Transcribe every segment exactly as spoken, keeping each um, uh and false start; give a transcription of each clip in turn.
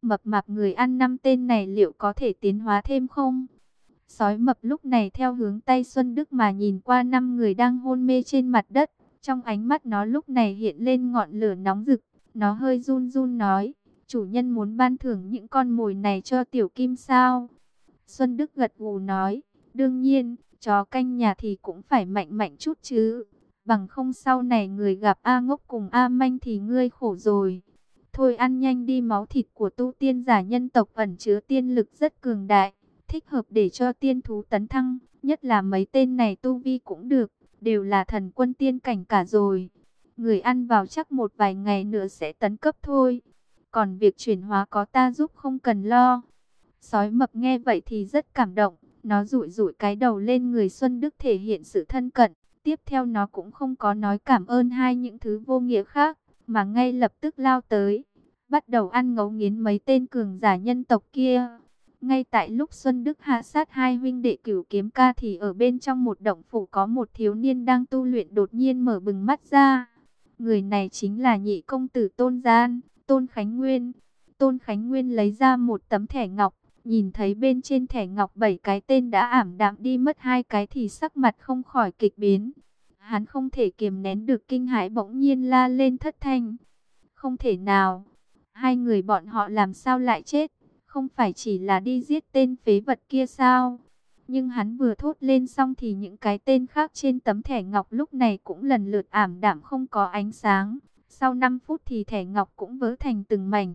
mập mạp người ăn năm tên này liệu có thể tiến hóa thêm không? Sói mập lúc này theo hướng tay Xuân Đức mà nhìn qua năm người đang hôn mê trên mặt đất. Trong ánh mắt nó lúc này hiện lên ngọn lửa nóng rực. Nó hơi run run nói, chủ nhân muốn ban thưởng những con mồi này cho tiểu kim sao? Xuân Đức gật gù nói, đương nhiên, chó canh nhà thì cũng phải mạnh mạnh chút chứ. Bằng không sau này người gặp A Ngốc cùng A Manh thì ngươi khổ rồi. Thôi ăn nhanh đi, máu thịt của tu tiên giả nhân tộc ẩn chứa tiên lực rất cường đại, thích hợp để cho tiên thú tấn thăng, nhất là mấy tên này tu vi cũng được, đều là thần quân tiên cảnh cả rồi. Người ăn vào chắc một vài ngày nữa sẽ tấn cấp thôi. Còn việc chuyển hóa có ta giúp, không cần lo. Sói mập nghe vậy thì rất cảm động, nó dụi dụi cái đầu lên người Xuân Đức thể hiện sự thân cận. Tiếp theo nó cũng không có nói cảm ơn hai những thứ vô nghĩa khác, mà ngay lập tức lao tới, bắt đầu ăn ngấu nghiến mấy tên cường giả nhân tộc kia. Ngay tại lúc Xuân Đức hạ sát hai huynh đệ Cửu Kiếm Ca thì ở bên trong một động phủ có một thiếu niên đang tu luyện đột nhiên mở bừng mắt ra. Người này chính là nhị công tử Tôn Gian, Tôn Khánh Nguyên. Tôn Khánh Nguyên lấy ra một tấm thẻ ngọc, nhìn thấy bên trên thẻ ngọc bảy cái tên đã ảm đạm đi mất hai cái thì sắc mặt không khỏi kịch biến. Hắn không thể kiềm nén được kinh hãi, bỗng nhiên la lên thất thanh. Không thể nào, hai người bọn họ làm sao lại chết? Không phải chỉ là đi giết tên phế vật kia sao? Nhưng hắn vừa thốt lên xong thì những cái tên khác trên tấm thẻ ngọc lúc này cũng lần lượt ảm đạm không có ánh sáng. Sau năm phút thì thẻ ngọc cũng vỡ thành từng mảnh.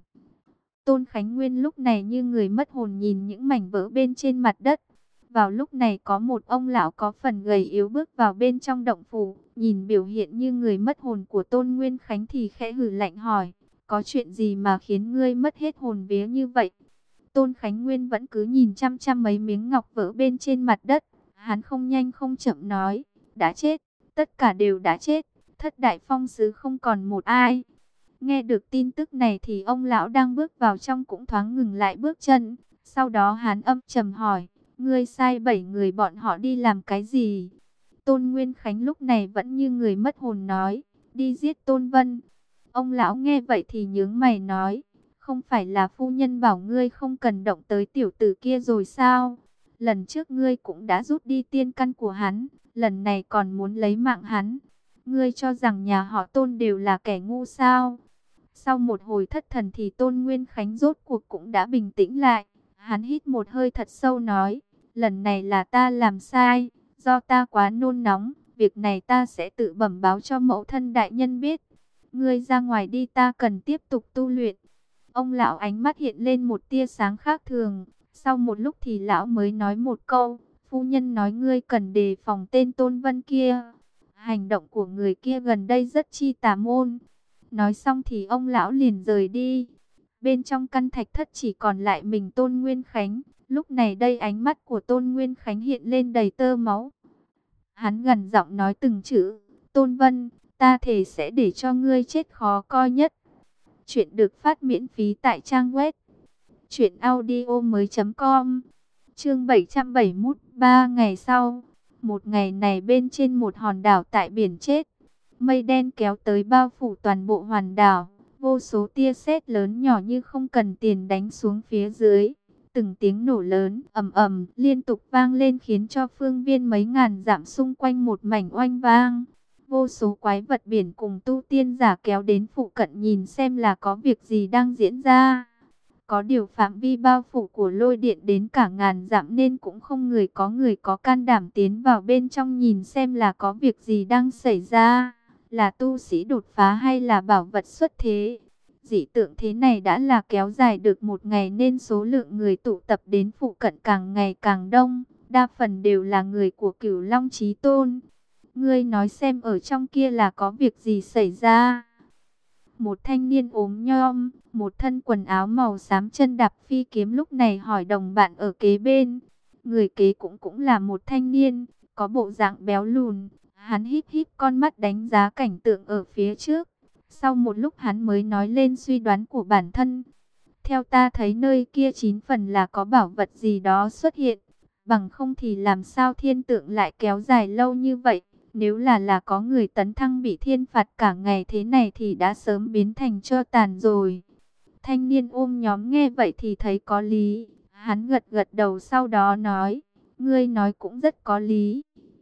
Tôn Khánh Nguyên lúc này như người mất hồn nhìn những mảnh vỡ bên trên mặt đất. Vào lúc này có một ông lão có phần gầy yếu bước vào bên trong động phủ, nhìn biểu hiện như người mất hồn của Tôn Nguyên Khánh thì khẽ hừ lạnh hỏi, có chuyện gì mà khiến ngươi mất hết hồn vía như vậy? Tôn Khánh Nguyên vẫn cứ nhìn chăm chăm mấy miếng ngọc vỡ bên trên mặt đất, hắn không nhanh không chậm nói, đã chết, tất cả đều đã chết, thất đại phong sứ không còn một ai. Nghe được tin tức này thì ông lão đang bước vào trong cũng thoáng ngừng lại bước chân, sau đó hắn âm trầm hỏi, ngươi sai bảy người bọn họ đi làm cái gì? Tôn Nguyên Khánh lúc này vẫn như người mất hồn nói, đi giết Tôn Vân. Ông lão nghe vậy thì nhướng mày nói, không phải là phu nhân bảo ngươi không cần động tới tiểu tử kia rồi sao? Lần trước ngươi cũng đã rút đi tiên căn của hắn, lần này còn muốn lấy mạng hắn. Ngươi cho rằng nhà họ Tôn đều là kẻ ngu sao? Sau một hồi thất thần thì Tôn Nguyên Khánh rốt cuộc cũng đã bình tĩnh lại. Hắn hít một hơi thật sâu nói, lần này là ta làm sai, do ta quá nôn nóng, việc này ta sẽ tự bẩm báo cho mẫu thân đại nhân biết. Ngươi ra ngoài đi, ta cần tiếp tục tu luyện. Ông lão ánh mắt hiện lên một tia sáng khác thường, sau một lúc thì lão mới nói một câu, phu nhân nói ngươi cần đề phòng tên Tôn Vân kia. Hành động của người kia gần đây rất chi tà môn. Nói xong thì ông lão liền rời đi. Bên trong căn thạch thất chỉ còn lại mình Tôn Nguyên Khánh. Lúc này đây ánh mắt của Tôn Nguyên Khánh hiện lên đầy tơ máu. Hắn gần giọng nói từng chữ, Tôn Vân, ta thề sẽ để cho ngươi chết khó coi nhất. Chuyện được phát miễn phí tại trang web truyện audio mới chấm com. Chương bảy trăm bảy mươi mốt, ba ngày sau. Một ngày này bên trên một hòn đảo tại biển chết, mây đen kéo tới bao phủ toàn bộ hòn đảo, vô số tia sét lớn nhỏ như không cần tiền đánh xuống phía dưới. Từng tiếng nổ lớn ầm ầm liên tục vang lên khiến cho phương viên mấy ngàn dặm xung quanh một mảnh oanh vang. Vô số quái vật biển cùng tu tiên giả kéo đến phụ cận nhìn xem là có việc gì đang diễn ra. Có điều phạm vi bao phủ của lôi điện đến cả ngàn dặm nên cũng không người có người có can đảm tiến vào bên trong nhìn xem là có việc gì đang xảy ra. Là tu sĩ đột phá hay là bảo vật xuất thế? Dị tượng thế này đã là kéo dài được một ngày nên số lượng người tụ tập đến phụ cận càng ngày càng đông. Đa phần đều là người của Cửu Long Chí Tôn. Ngươi nói xem ở trong kia là có việc gì xảy ra? Một thanh niên ốm nhom, một thân quần áo màu xám chân đạp phi kiếm lúc này hỏi đồng bạn ở kế bên. Người kế cũng cũng là một thanh niên, có bộ dạng béo lùn. Hắn híp híp con mắt đánh giá cảnh tượng ở phía trước. Sau một lúc hắn mới nói lên suy đoán của bản thân. Theo ta thấy nơi kia chín phần là có bảo vật gì đó xuất hiện. Bằng không thì làm sao thiên tượng lại kéo dài lâu như vậy. Nếu là là có người tấn thăng bị thiên phạt cả ngày thế này thì đã sớm biến thành tro tàn rồi. Thanh niên ôm nhóm nghe vậy thì thấy có lý. Hắn gật gật đầu sau đó nói, ngươi nói cũng rất có lý.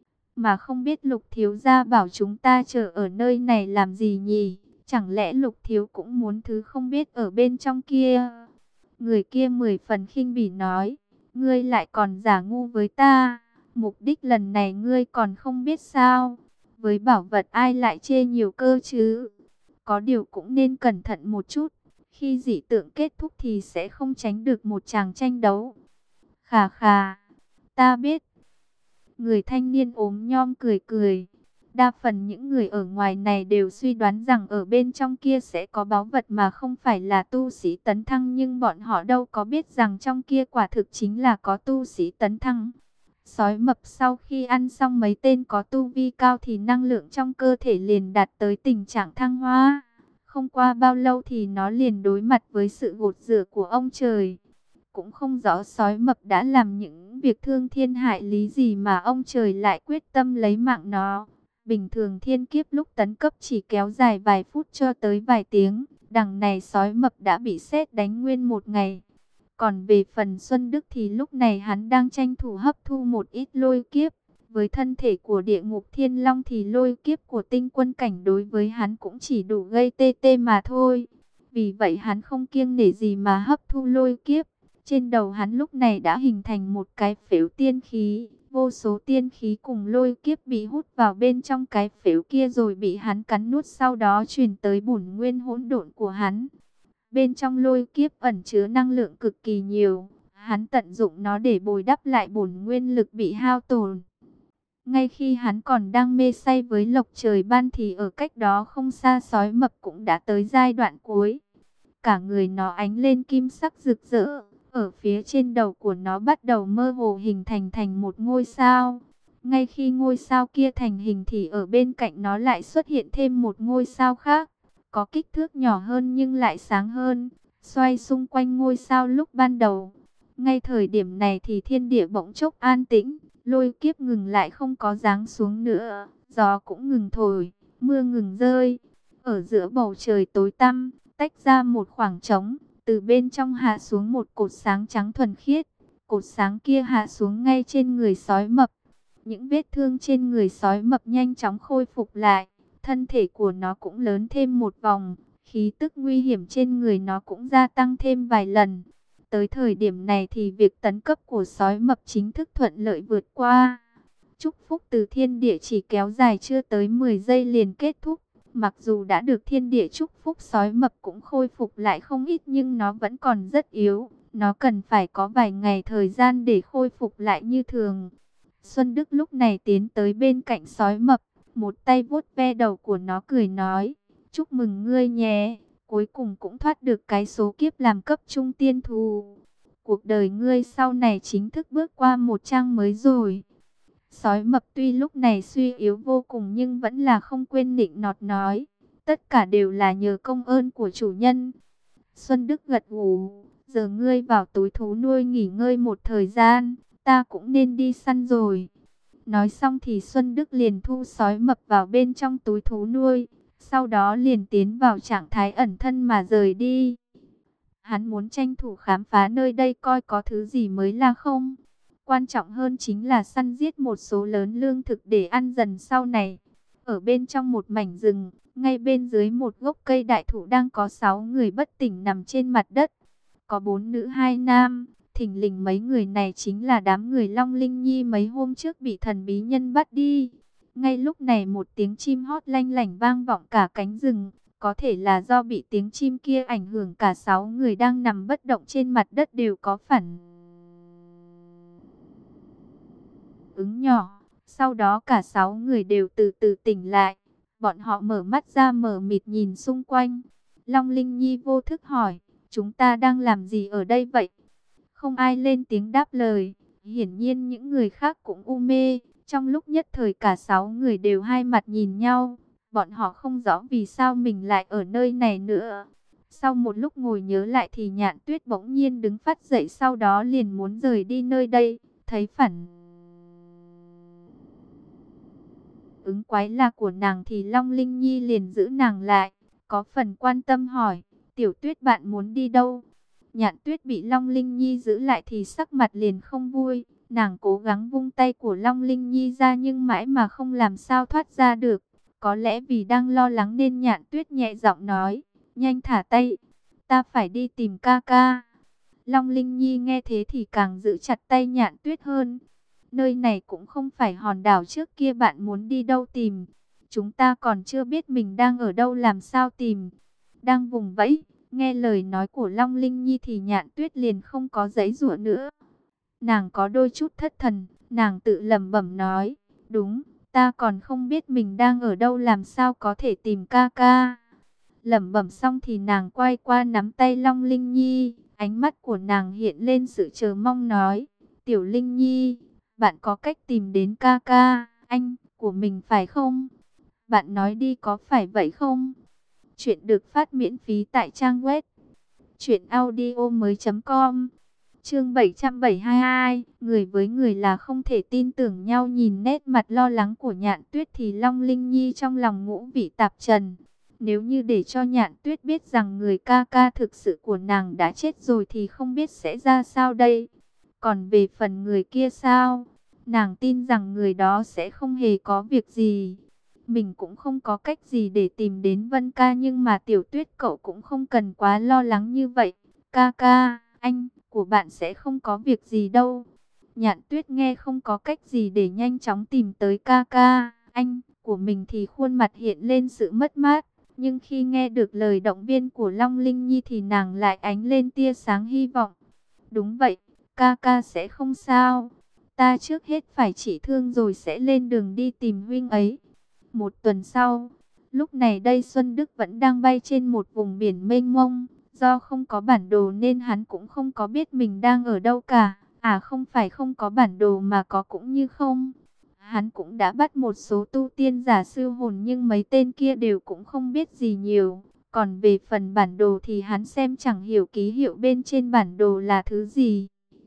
Mà không biết Lục thiếu gia bảo chúng ta chờ ở nơi này làm gì nhỉ? Chẳng lẽ Lục thiếu cũng muốn thứ không biết ở bên trong kia? Người kia mười phần khinh bỉ nói, ngươi lại còn giả ngu với ta. Mục đích lần này ngươi còn không biết sao? Với bảo vật ai lại chê nhiều cơ chứ? Có điều cũng nên cẩn thận một chút. Khi dị tượng kết thúc thì sẽ không tránh được một tràng tranh đấu. Khà khà, ta biết. Người thanh niên ốm nhom cười cười. Đa phần những người ở ngoài này đều suy đoán rằng ở bên trong kia sẽ có báu vật mà không phải là tu sĩ tấn thăng. Nhưng bọn họ đâu có biết rằng trong kia quả thực chính là có tu sĩ tấn thăng. Sói mập sau khi ăn xong mấy tên có tu vi cao thì năng lượng trong cơ thể liền đạt tới tình trạng thăng hoa. Không qua bao lâu thì nó liền đối mặt với sự gột rửa của ông trời. Cũng không rõ sói mập đã làm những việc thương thiên hại lý gì mà ông trời lại quyết tâm lấy mạng nó. Bình thường thiên kiếp lúc tấn cấp chỉ kéo dài vài phút cho tới vài tiếng. Đằng này sói mập đã bị sét đánh nguyên một ngày. Còn về phần Xuân Đức thì lúc này hắn đang tranh thủ hấp thu một ít lôi kiếp. Với thân thể của địa ngục thiên long thì lôi kiếp của tinh quân cảnh đối với hắn cũng chỉ đủ gây tê tê mà thôi. Vì vậy hắn không kiêng nể gì mà hấp thu lôi kiếp. Trên đầu hắn lúc này đã hình thành một cái phễu tiên khí. Vô số tiên khí cùng lôi kiếp bị hút vào bên trong cái phễu kia rồi bị hắn cắn nuốt, sau đó truyền tới bổn nguyên hỗn độn của hắn. Bên trong lôi kiếp ẩn chứa năng lượng cực kỳ nhiều. Hắn tận dụng nó để bồi đắp lại bổn nguyên lực bị hao tổn. Ngay khi hắn còn đang mê say với lộc trời ban thì ở cách đó không xa sói mập cũng đã tới giai đoạn cuối. Cả người nó ánh lên kim sắc rực rỡ. Ở phía trên đầu của nó bắt đầu mơ hồ hình thành thành một ngôi sao. Ngay khi ngôi sao kia thành hình thì ở bên cạnh nó lại xuất hiện thêm một ngôi sao khác. Có kích thước nhỏ hơn nhưng lại sáng hơn. Xoay xung quanh ngôi sao lúc ban đầu. Ngay thời điểm này thì thiên địa bỗng chốc an tĩnh. Lôi kiếp ngừng lại không có giáng xuống nữa. Gió cũng ngừng thổi. Mưa ngừng rơi. Ở giữa bầu trời tối tăm, tách ra một khoảng trống. Từ bên trong hạ xuống một cột sáng trắng thuần khiết. Cột sáng kia hạ xuống ngay trên người sói mập. Những vết thương trên người sói mập nhanh chóng khôi phục lại. Thân thể của nó cũng lớn thêm một vòng. Khí tức nguy hiểm trên người nó cũng gia tăng thêm vài lần. Tới thời điểm này thì việc tấn cấp của sói mập chính thức thuận lợi vượt qua. Chúc phúc từ thiên địa chỉ kéo dài chưa tới mười giây liền kết thúc. Mặc dù đã được thiên địa chúc phúc, sói mập cũng khôi phục lại không ít nhưng nó vẫn còn rất yếu. Nó cần phải có vài ngày thời gian để khôi phục lại như thường. Xuân Đức lúc này tiến tới bên cạnh sói mập, một tay vuốt ve đầu của nó cười nói, chúc mừng ngươi nhé, cuối cùng cũng thoát được cái số kiếp làm cấp trung tiên thù. Cuộc đời ngươi sau này chính thức bước qua một trang mới rồi. Sói mập tuy lúc này suy yếu vô cùng nhưng vẫn là không quên nịnh nọt nói. Tất cả đều là nhờ công ơn của chủ nhân. Xuân Đức gật gù. Giờ ngươi vào túi thú nuôi nghỉ ngơi một thời gian. Ta cũng nên đi săn rồi. Nói xong thì Xuân Đức liền thu sói mập vào bên trong túi thú nuôi. Sau đó liền tiến vào trạng thái ẩn thân mà rời đi. Hắn muốn tranh thủ khám phá nơi đây coi có thứ gì mới là không. Quan trọng hơn chính là săn giết một số lớn lương thực để ăn dần sau này. Ở bên trong một mảnh rừng, ngay bên dưới một gốc cây đại thụ đang có sáu người bất tỉnh nằm trên mặt đất. Có bốn nữ hai nam, thình lình mấy người này chính là đám người Long Linh Nhi mấy hôm trước bị thần bí nhân bắt đi. Ngay lúc này một tiếng chim hót lanh lảnh vang vọng cả cánh rừng. Có thể là do bị tiếng chim kia ảnh hưởng, cả sáu người đang nằm bất động trên mặt đất đều có phản ứng nhỏ. Sau đó cả sáu người đều từ từ tỉnh lại. Bọn họ mở mắt ra mở mịt nhìn xung quanh. Long Linh Nhi vô thức hỏi, chúng ta đang làm gì ở đây vậy? Không ai lên tiếng đáp lời. Hiển nhiên những người khác cũng u mê. Trong lúc nhất thời cả sáu người đều hai mặt nhìn nhau. Bọn họ không rõ vì sao mình lại ở nơi này nữa. Sau một lúc ngồi nhớ lại thì Nhạn Tuyết bỗng nhiên đứng phát dậy, sau đó liền muốn rời đi nơi đây. Thấy phản ứng quái lạ của nàng thì Long Linh Nhi liền giữ nàng lại. Có phần quan tâm hỏi, Tiểu Tuyết bạn muốn đi đâu? Nhạn Tuyết bị Long Linh Nhi giữ lại thì sắc mặt liền không vui. Nàng cố gắng vung tay của Long Linh Nhi ra nhưng mãi mà không làm sao thoát ra được. Có lẽ vì đang lo lắng nên Nhạn Tuyết nhẹ giọng nói, nhanh thả tay, ta phải đi tìm ca ca. Long Linh Nhi nghe thế thì càng giữ chặt tay Nhạn Tuyết hơn. Nơi này cũng không phải hòn đảo trước kia bạn muốn đi đâu tìm. Chúng ta còn chưa biết mình đang ở đâu làm sao tìm. Đang vùng vẫy, nghe lời nói của Long Linh Nhi thì Nhạn Tuyết liền không có giãy giụa nữa. Nàng có đôi chút thất thần, nàng tự lẩm bẩm nói, đúng, ta còn không biết mình đang ở đâu làm sao có thể tìm ca ca. Lẩm bẩm xong thì nàng quay qua nắm tay Long Linh Nhi, ánh mắt của nàng hiện lên sự chờ mong nói, Tiểu Linh Nhi, bạn có cách tìm đến ca ca, anh, của mình phải không? Bạn nói đi có phải vậy không? Chuyện được phát miễn phí tại trang web truyện audio mới chấm com. Chương bảy trăm bảy mươi hai, người với người là không thể tin tưởng nhau. Nhìn nét mặt lo lắng của Nhạn Tuyết thì Long Linh Nhi trong lòng ngũ vị tạp trần. Nếu như để cho Nhạn Tuyết biết rằng người ca ca thực sự của nàng đã chết rồi thì không biết sẽ ra sao đây. Còn về phần người kia sao? Nàng tin rằng người đó sẽ không hề có việc gì. Mình cũng không có cách gì để tìm đến Vân ca, nhưng mà Tiểu Tuyết cậu cũng không cần quá lo lắng như vậy. Ca ca, anh của bạn sẽ không có việc gì đâu. Nhạn Tuyết nghe không có cách gì để nhanh chóng tìm tới ca ca, anh của mình thì khuôn mặt hiện lên sự mất mát. Nhưng khi nghe được lời động viên của Long Linh Nhi thì nàng lại ánh lên tia sáng hy vọng. Đúng vậy, ca ca sẽ không sao. Ta trước hết phải trị thương rồi sẽ lên đường đi tìm huynh ấy. Một tuần sau, lúc này đây Xuân Đức vẫn đang bay trên một vùng biển mênh mông. Do không có bản đồ nên hắn cũng không có biết mình đang ở đâu cả. À không phải không có bản đồ mà có cũng như không. Hắn cũng đã bắt một số tu tiên giả sư hồn nhưng mấy tên kia đều cũng không biết gì nhiều. Còn về phần bản đồ thì hắn xem chẳng hiểu ký hiệu bên trên bản đồ là thứ gì.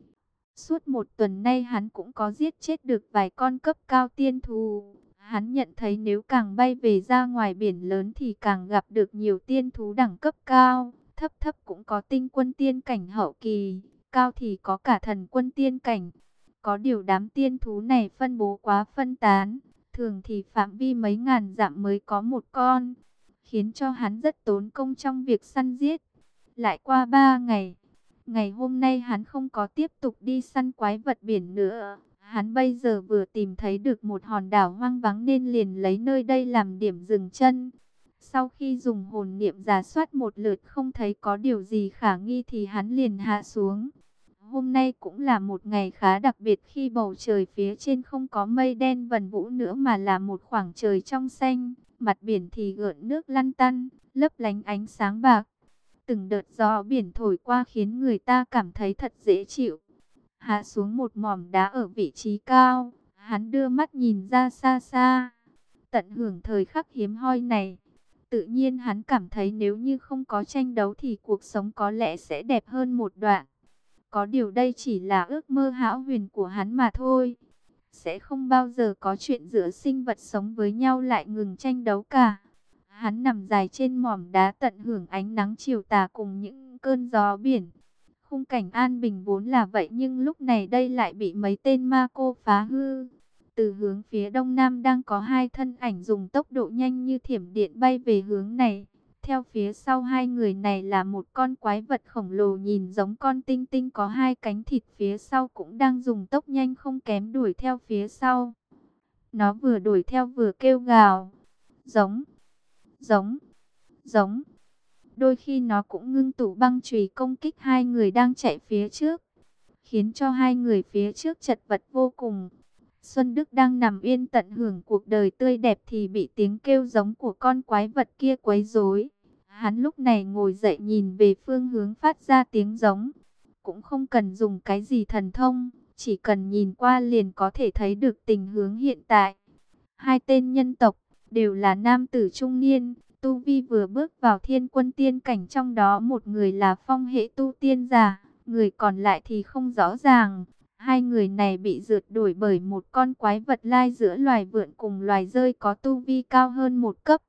Suốt một tuần nay hắn cũng có giết chết được vài con cấp cao tiên thú. Hắn nhận thấy nếu càng bay về ra ngoài biển lớn thì càng gặp được nhiều tiên thú đẳng cấp cao. Thấp thấp cũng có tinh quân tiên cảnh hậu kỳ, cao thì có cả thần quân tiên cảnh. Có điều đám tiên thú này phân bố quá phân tán, thường thì phạm vi mấy ngàn dặm mới có một con, khiến cho hắn rất tốn công trong việc săn giết. Lại qua ba ngày, ngày hôm nay hắn không có tiếp tục đi săn quái vật biển nữa. Hắn bây giờ vừa tìm thấy được một hòn đảo hoang vắng nên liền lấy nơi đây làm điểm dừng chân. Sau khi dùng hồn niệm rà soát một lượt không thấy có điều gì khả nghi thì hắn liền hạ xuống. Hôm nay cũng là một ngày khá đặc biệt khi bầu trời phía trên không có mây đen vần vũ nữa mà là một khoảng trời trong xanh. Mặt biển thì gợn nước lăn tăn, lấp lánh ánh sáng bạc. Từng đợt gió biển thổi qua khiến người ta cảm thấy thật dễ chịu. Hạ xuống một mỏm đá ở vị trí cao, hắn đưa mắt nhìn ra xa xa. Tận hưởng thời khắc hiếm hoi này. Tự nhiên hắn cảm thấy nếu như không có tranh đấu thì cuộc sống có lẽ sẽ đẹp hơn một đoạn. Có điều đây chỉ là ước mơ hão huyền của hắn mà thôi. Sẽ không bao giờ có chuyện giữa sinh vật sống với nhau lại ngừng tranh đấu cả. Hắn nằm dài trên mỏm đá tận hưởng ánh nắng chiều tà cùng những cơn gió biển. Khung cảnh an bình vốn là vậy nhưng lúc này đây lại bị mấy tên ma cô phá hư. Từ hướng phía đông nam đang có hai thân ảnh dùng tốc độ nhanh như thiểm điện bay về hướng này. Theo phía sau hai người này là một con quái vật khổng lồ nhìn giống con tinh tinh có hai cánh thịt phía sau cũng đang dùng tốc nhanh không kém đuổi theo phía sau. Nó vừa đuổi theo vừa kêu gào. Giống, giống, giống. Đôi khi nó cũng ngưng tụ băng chùy công kích hai người đang chạy phía trước, khiến cho hai người phía trước chật vật vô cùng. Xuân Đức đang nằm yên tận hưởng cuộc đời tươi đẹp thì bị tiếng kêu giống của con quái vật kia quấy rối. Hắn lúc này ngồi dậy nhìn về phương hướng phát ra tiếng giống. Cũng không cần dùng cái gì thần thông, chỉ cần nhìn qua liền có thể thấy được tình huống hiện tại. Hai tên nhân tộc, đều là nam tử trung niên, tu vi vừa bước vào thiên quân tiên cảnh, trong đó một người là phong hệ tu tiên giả, người còn lại thì không rõ ràng. Hai người này bị rượt đuổi bởi một con quái vật lai giữa loài vượn cùng loài dơi có tu vi cao hơn một cấp.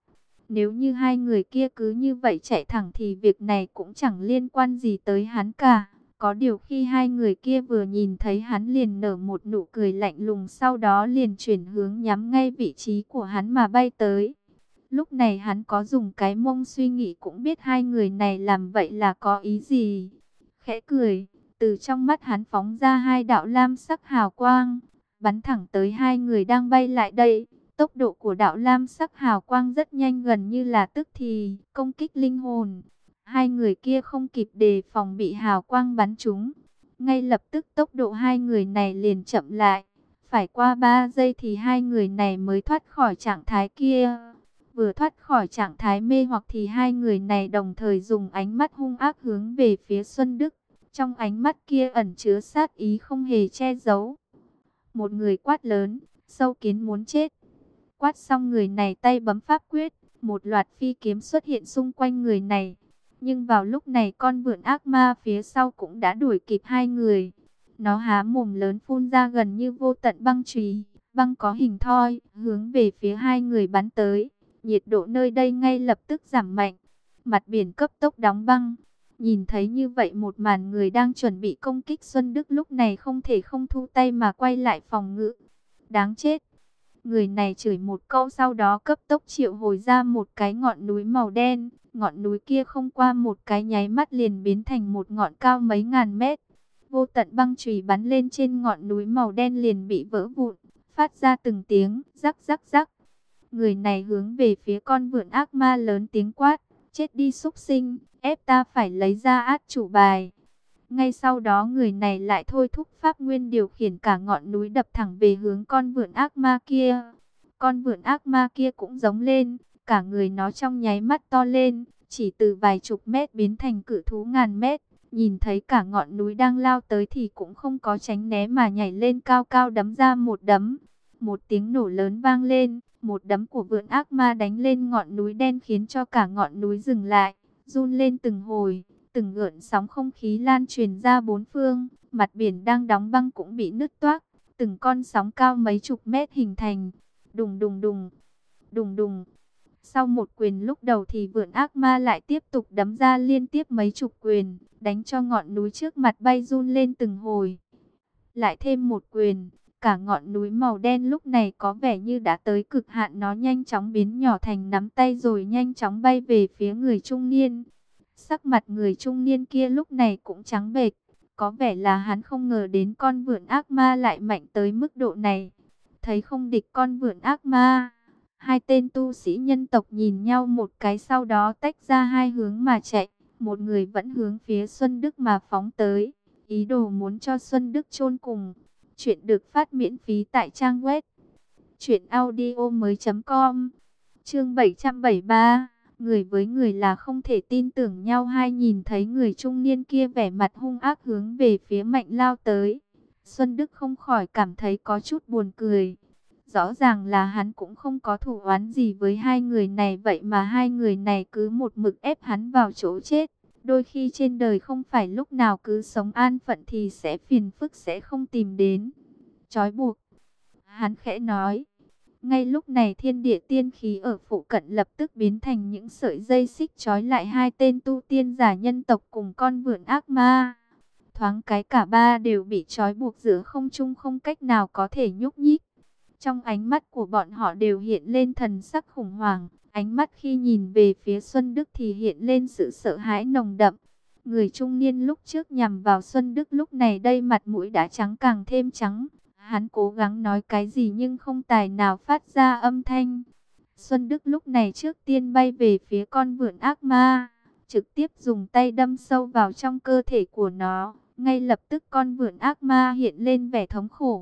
Nếu như hai người kia cứ như vậy chạy thẳng thì việc này cũng chẳng liên quan gì tới hắn cả. Có điều khi hai người kia vừa nhìn thấy hắn liền nở một nụ cười lạnh lùng, sau đó liền chuyển hướng nhắm ngay vị trí của hắn mà bay tới. Lúc này hắn có dùng cái mông suy nghĩ cũng biết hai người này làm vậy là có ý gì. Khẽ cười, từ trong mắt hắn phóng ra hai đạo lam sắc hào quang, bắn thẳng tới hai người đang bay lại đây. Tốc độ của đạo lam sắc hào quang rất nhanh, gần như là tức thì công kích linh hồn. Hai người kia không kịp đề phòng bị hào quang bắn trúng. Ngay lập tức tốc độ hai người này liền chậm lại. Phải qua ba giây thì hai người này mới thoát khỏi trạng thái kia. Vừa thoát khỏi trạng thái mê hoặc thì hai người này đồng thời dùng ánh mắt hung ác hướng về phía Xuân Đức. Trong ánh mắt kia ẩn chứa sát ý không hề che giấu. Một người quát lớn, sâu kiến muốn chết. Quát xong người này tay bấm pháp quyết, một loạt phi kiếm xuất hiện xung quanh người này. Nhưng vào lúc này con vượn ác ma phía sau cũng đã đuổi kịp hai người. Nó há mồm lớn phun ra gần như vô tận băng chùy, băng có hình thoi, hướng về phía hai người bắn tới. Nhiệt độ nơi đây ngay lập tức giảm mạnh, mặt biển cấp tốc đóng băng. Nhìn thấy như vậy một màn, người đang chuẩn bị công kích Xuân Đức lúc này không thể không thu tay mà quay lại phòng ngự. Đáng chết! Người này chửi một câu sau đó cấp tốc triệu hồi ra một cái ngọn núi màu đen. Ngọn núi kia không qua một cái nháy mắt liền biến thành một ngọn cao mấy ngàn mét. Vô tận băng chùy bắn lên trên ngọn núi màu đen liền bị vỡ vụn, phát ra từng tiếng rắc rắc rắc. Người này hướng về phía con vượn ác ma lớn tiếng quát, chết đi súc sinh, ép ta phải lấy ra át chủ bài. Ngay sau đó người này lại thôi thúc pháp nguyên điều khiển cả ngọn núi đập thẳng về hướng con vượn ác ma kia. Con vượn ác ma kia cũng giống lên, cả người nó trong nháy mắt to lên, chỉ từ vài chục mét biến thành cự thú ngàn mét. Nhìn thấy cả ngọn núi đang lao tới thì cũng không có tránh né mà nhảy lên cao cao đấm ra một đấm. Một tiếng nổ lớn vang lên, một đấm của vượn ác ma đánh lên ngọn núi đen khiến cho cả ngọn núi dừng lại, run lên từng hồi. Từng gợn sóng không khí lan truyền ra bốn phương, mặt biển đang đóng băng cũng bị nứt toác, từng con sóng cao mấy chục mét hình thành. Đùng đùng đùng, đùng đùng. Sau một quyền lúc đầu thì vượn ác ma lại tiếp tục đấm ra liên tiếp mấy chục quyền, đánh cho ngọn núi trước mặt bay run lên từng hồi. Lại thêm một quyền, cả ngọn núi màu đen lúc này có vẻ như đã tới cực hạn, nó nhanh chóng biến nhỏ thành nắm tay rồi nhanh chóng bay về phía người trung niên. Sắc mặt người trung niên kia lúc này cũng trắng bệch, có vẻ là hắn không ngờ đến con vượn ác ma lại mạnh tới mức độ này. Thấy không địch con vượn ác ma, hai tên tu sĩ nhân tộc nhìn nhau một cái sau đó tách ra hai hướng mà chạy. Một người vẫn hướng phía Xuân Đức mà phóng tới, ý đồ muốn cho Xuân Đức chôn cùng. Chuyện được phát miễn phí tại trang web truyện audio mới chấm com. Chương bảy trăm bảy mươi ba. Người với người là không thể tin tưởng nhau. Hai nhìn thấy người trung niên kia vẻ mặt hung ác hướng về phía Mạnh lao tới, Xuân Đức không khỏi cảm thấy có chút buồn cười. Rõ ràng là hắn cũng không có thù oán gì với hai người này, vậy mà hai người này cứ một mực ép hắn vào chỗ chết. Đôi khi trên đời không phải lúc nào cứ sống an phận thì sẽ phiền phức sẽ không tìm đến. Trói buộc, hắn khẽ nói. Ngay lúc này thiên địa tiên khí ở phụ cận lập tức biến thành những sợi dây xích trói lại hai tên tu tiên giả nhân tộc cùng con vượn ác ma. Thoáng cái cả ba đều bị trói buộc giữa không trung, không cách nào có thể nhúc nhích. Trong ánh mắt của bọn họ đều hiện lên thần sắc khủng hoảng. Ánh mắt khi nhìn về phía Xuân Đức thì hiện lên sự sợ hãi nồng đậm. Người trung niên lúc trước nhằm vào Xuân Đức lúc này đây mặt mũi đã trắng càng thêm trắng. Hắn cố gắng nói cái gì nhưng không tài nào phát ra âm thanh. Xuân Đức lúc này trước tiên bay về phía con vượn ác ma, trực tiếp dùng tay đâm sâu vào trong cơ thể của nó. Ngay lập tức con vượn ác ma hiện lên vẻ thống khổ.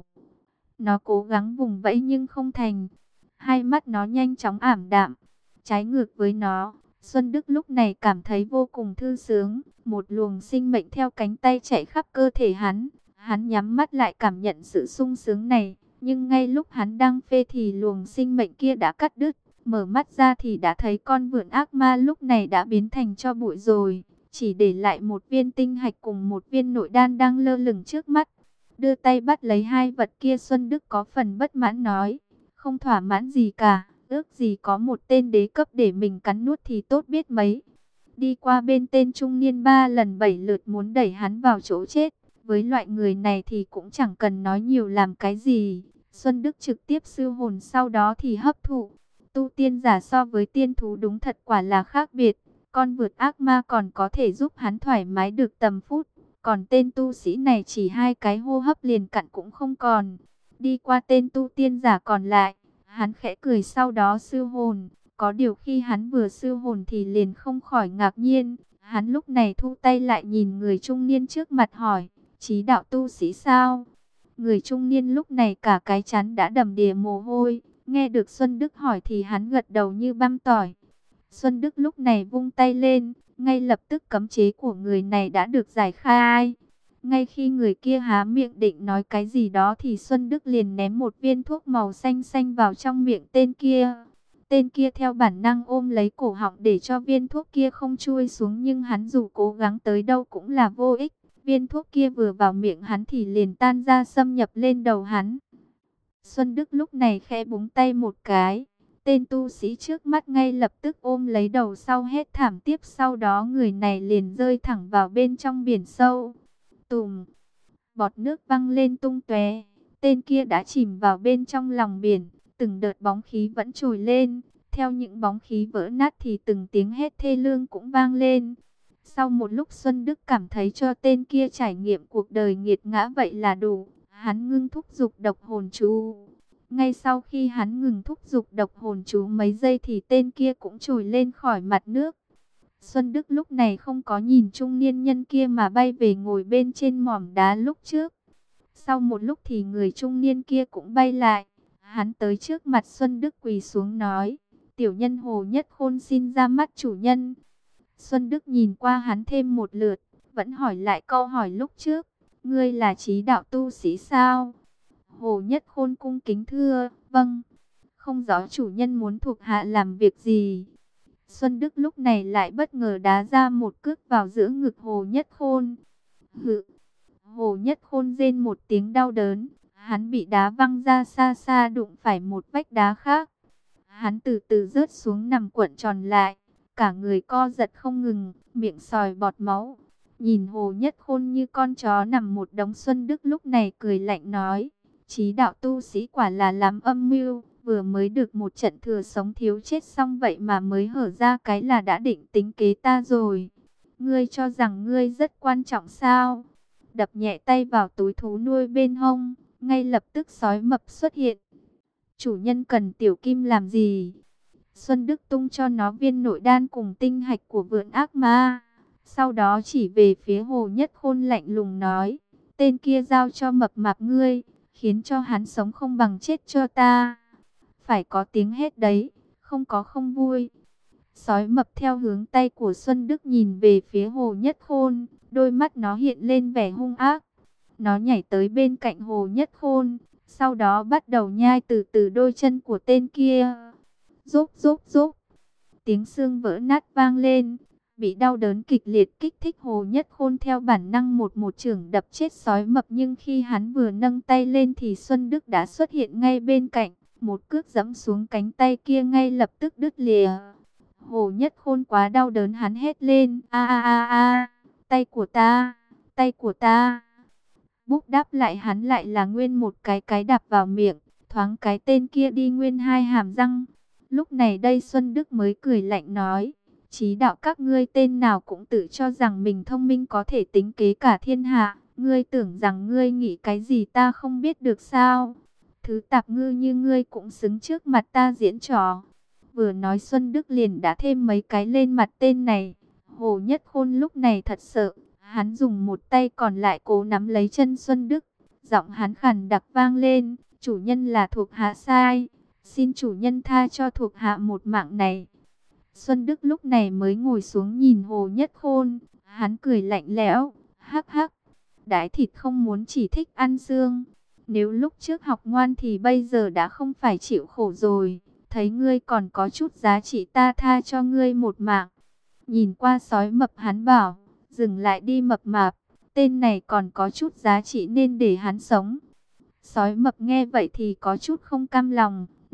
Nó cố gắng vùng vẫy nhưng không thành. Hai mắt nó nhanh chóng ảm đạm. Trái ngược với nó, Xuân Đức lúc này cảm thấy vô cùng thư sướng. Một luồng sinh mệnh theo cánh tay chạy khắp cơ thể hắn. Hắn nhắm mắt lại cảm nhận sự sung sướng này. Nhưng ngay lúc hắn đang phê thì luồng sinh mệnh kia đã cắt đứt. Mở mắt ra thì đã thấy con vượn ác ma lúc này đã biến thành tro bụi rồi. Chỉ để lại một viên tinh hạch cùng một viên nội đan đang lơ lửng trước mắt. Đưa tay bắt lấy hai vật kia, Xuân Đức có phần bất mãn nói. Không thỏa mãn gì cả. Ước gì có một tên đế cấp để mình cắn nuốt thì tốt biết mấy. Đi qua bên tên trung niên ba lần bảy lượt muốn đẩy hắn vào chỗ chết. Với loại người này thì cũng chẳng cần nói nhiều làm cái gì. Xuân Đức trực tiếp siêu hồn, sau đó thì hấp thụ. Tu tiên giả so với tiên thú đúng thật quả là khác biệt. Con vượt ác ma còn có thể giúp hắn thoải mái được tầm phút. Còn tên tu sĩ này chỉ hai cái hô hấp liền cặn cũng không còn. Đi qua tên tu tiên giả còn lại, hắn khẽ cười sau đó siêu hồn. Có điều khi hắn vừa siêu hồn thì liền không khỏi ngạc nhiên. Hắn lúc này thu tay lại nhìn người trung niên trước mặt hỏi, Chí đạo tu sĩ sao? Người trung niên lúc này cả cái trán đã đầm đìa mồ hôi. Nghe được Xuân Đức hỏi thì hắn gật đầu như băm tỏi. Xuân Đức lúc này vung tay lên, ngay lập tức cấm chế của người này đã được giải khai. Ngay khi người kia há miệng định nói cái gì đó thì Xuân Đức liền ném một viên thuốc màu xanh xanh vào trong miệng tên kia. Tên kia theo bản năng ôm lấy cổ họng để cho viên thuốc kia không chui xuống, nhưng hắn dù cố gắng tới đâu cũng là vô ích. Viên thuốc kia vừa vào miệng hắn thì liền tan ra xâm nhập lên đầu hắn. Xuân Đức lúc này khẽ búng tay một cái. Tên tu sĩ trước mắt ngay lập tức ôm lấy đầu sau hét thảm, tiếp sau đó người này liền rơi thẳng vào bên trong biển sâu. Tùm, bọt nước văng lên tung tóe. Tên kia đã chìm vào bên trong lòng biển. Từng đợt bóng khí vẫn trồi lên. Theo những bóng khí vỡ nát thì từng tiếng hét thê lương cũng vang lên. Sau một lúc Xuân Đức cảm thấy cho tên kia trải nghiệm cuộc đời nghiệt ngã vậy là đủ. Hắn ngưng thúc dục độc hồn chú. Ngay sau khi hắn ngừng thúc dục độc hồn chú mấy giây thì tên kia cũng trồi lên khỏi mặt nước. Xuân Đức lúc này không có nhìn trung niên nhân kia mà bay về ngồi bên trên mỏm đá lúc trước. Sau một lúc thì người trung niên kia cũng bay lại. Hắn tới trước mặt Xuân Đức quỳ xuống nói, tiểu nhân Hồ Nhất Khôn xin ra mắt chủ nhân. Xuân Đức nhìn qua hắn thêm một lượt, vẫn hỏi lại câu hỏi lúc trước, ngươi là Chí đạo tu sĩ sao? Hồ Nhất Khôn cung kính thưa, vâng. Không rõ chủ nhân muốn thuộc hạ làm việc gì? Xuân Đức lúc này lại bất ngờ đá ra một cước vào giữa ngực Hồ Nhất Khôn. Hự! Hồ Nhất Khôn rên một tiếng đau đớn, hắn bị đá văng ra xa xa đụng phải một vách đá khác. Hắn từ từ rớt xuống nằm cuộn tròn lại, cả người co giật không ngừng, miệng sòi bọt máu. Nhìn Hồ Nhất Khôn như con chó nằm một đống, Xuân Đức lúc này cười lạnh nói, Chí đạo tu sĩ quả là lắm âm mưu, vừa mới được một trận thừa sống thiếu chết xong vậy mà mới hở ra cái là đã định tính kế ta rồi. Ngươi cho rằng ngươi rất quan trọng sao? Đập nhẹ tay vào túi thú nuôi bên hông, ngay lập tức sói mập xuất hiện. Chủ nhân cần tiểu kim làm gì? Xuân Đức tung cho nó viên nội đan cùng tinh hạch của vượn ác ma. Sau đó chỉ về phía Hồ Nhất Khôn lạnh lùng nói, tên kia giao cho mập mạp ngươi, khiến cho hắn sống không bằng chết cho ta. Phải có tiếng hét đấy, không có không vui. Sói mập theo hướng tay của Xuân Đức nhìn về phía Hồ Nhất Khôn, đôi mắt nó hiện lên vẻ hung ác. Nó nhảy tới bên cạnh Hồ Nhất Khôn, sau đó bắt đầu nhai từ từ đôi chân của tên kia. Rốp rốp rốp, tiếng xương vỡ nát vang lên. Bị đau đớn kịch liệt kích thích, Hồ Nhất Khôn theo bản năng một một chưởng đập chết sói mập, nhưng khi hắn vừa nâng tay lên thì Xuân Đức đã xuất hiện ngay bên cạnh, một cước giẫm xuống cánh tay kia ngay lập tức đứt lìa. Hồ Nhất Khôn quá đau đớn, hắn hét lên, a a a a, tay của ta, tay của ta. Búc đáp lại hắn lại là nguyên một cái cái đạp vào miệng, thoáng cái tên kia đi nguyên hai hàm răng. Lúc này đây Xuân Đức mới cười lạnh nói, Chí đạo các ngươi tên nào cũng tự cho rằng mình thông minh có thể tính kế cả thiên hạ. Ngươi tưởng rằng ngươi nghĩ cái gì ta không biết được sao? Thứ tạp ngư như ngươi cũng xứng trước mặt ta diễn trò. Vừa nói Xuân Đức liền đã thêm mấy cái lên mặt tên này. Hồ Nhất Khôn lúc này thật sợ. Hắn dùng một tay còn lại cố nắm lấy chân Xuân Đức. Giọng hắn khàn đặc vang lên, chủ nhân là thuộc hạ sai. Xin chủ nhân tha cho thuộc hạ một mạng này. Xuân Đức lúc này mới ngồi xuống nhìn Hồ Nhất Khôn, hắn cười lạnh lẽo, hắc hắc, đái thịt không muốn chỉ thích ăn xương. Nếu lúc trước học ngoan thì bây giờ đã không phải chịu khổ rồi, thấy ngươi còn có chút giá trị ta tha cho ngươi một mạng. Nhìn qua sói mập hắn bảo, dừng lại đi mập mạp, tên này còn có chút giá trị nên để hắn sống. Sói mập nghe vậy thì có chút không cam lòng,